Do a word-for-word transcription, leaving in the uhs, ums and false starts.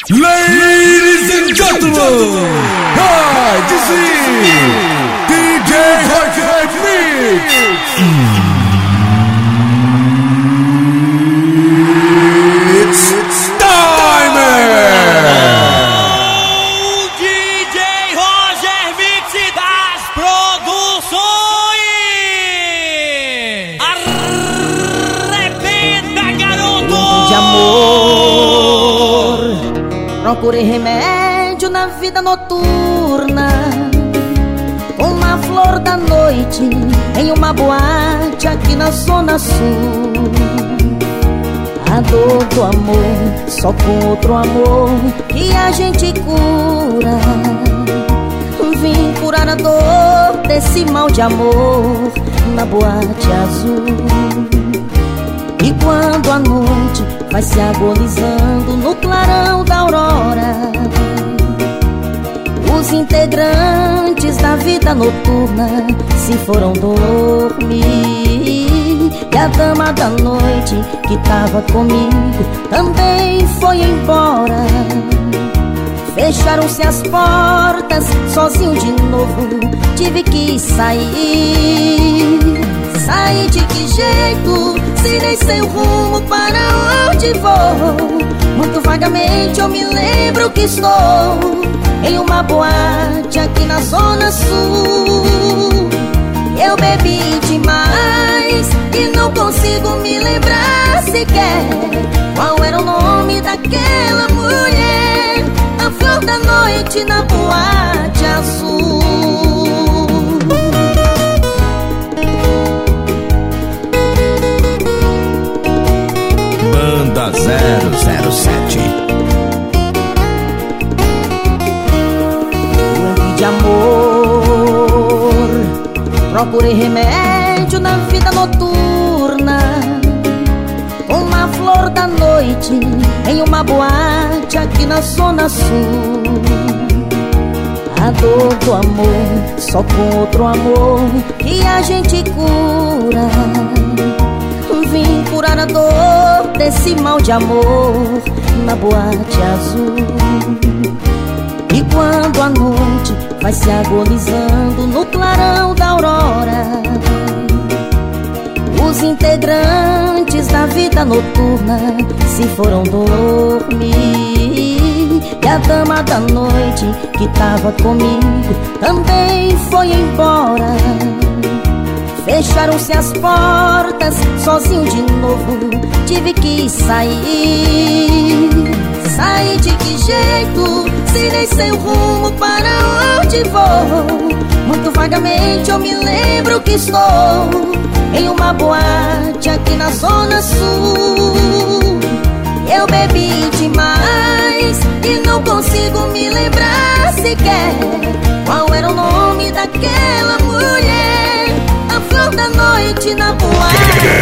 Ladies and gentlemen, hi, this is D J Hot Mix. It's, it's time! O D J Roger Mix das Produções. Arrebenta, garoto! De amor, procurei remédio na vida noturna, uma flor da noite em uma boate aqui na Zona Sul. A dor do amor, só com outro amor que a gente cura. Vim curar a dor desse mal de amor na boate azul. E quando a noite vai se agonizando no clarão da aurora, os integrantes da vida noturna se foram dormir. E a dama da noite que tava comigo também foi embora. Fecharam-se as portas, sozinho de novo tive que sair. Saí de que jeito, se nem sei o rumo para onde vou. Muito vagamente eu me lembro que estou em uma boate aqui na Zona Sul. Eu bebi demais e não consigo me lembrar sequer qual era o nome daquela mulher, a flor da noite na boate azul. Banda zero zero sete. De amor, procurei remédio na vida noturna, uma flor da noite em uma boate aqui na Zona Sul. A dor do amor, só com outro amor que a gente cura. Vim curar a dor desse mal de amor na boate azul. E quando a noite vai se agonizando no clarão da aurora, os integrantes da vida noturna se foram dormir. E a dama da noite que tava comigo também foi embora. Fecharam-se as portas, sozinho de novo tive que sair. Saí de que jeito, se nem sei o rumo para onde vou. Muito vagamente eu me lembro que estou em uma boate aqui na Zona Sul. Eu bebi demais e não consigo me lembrar sequer qual era o nome daquela mulher, a flor da noite na boate.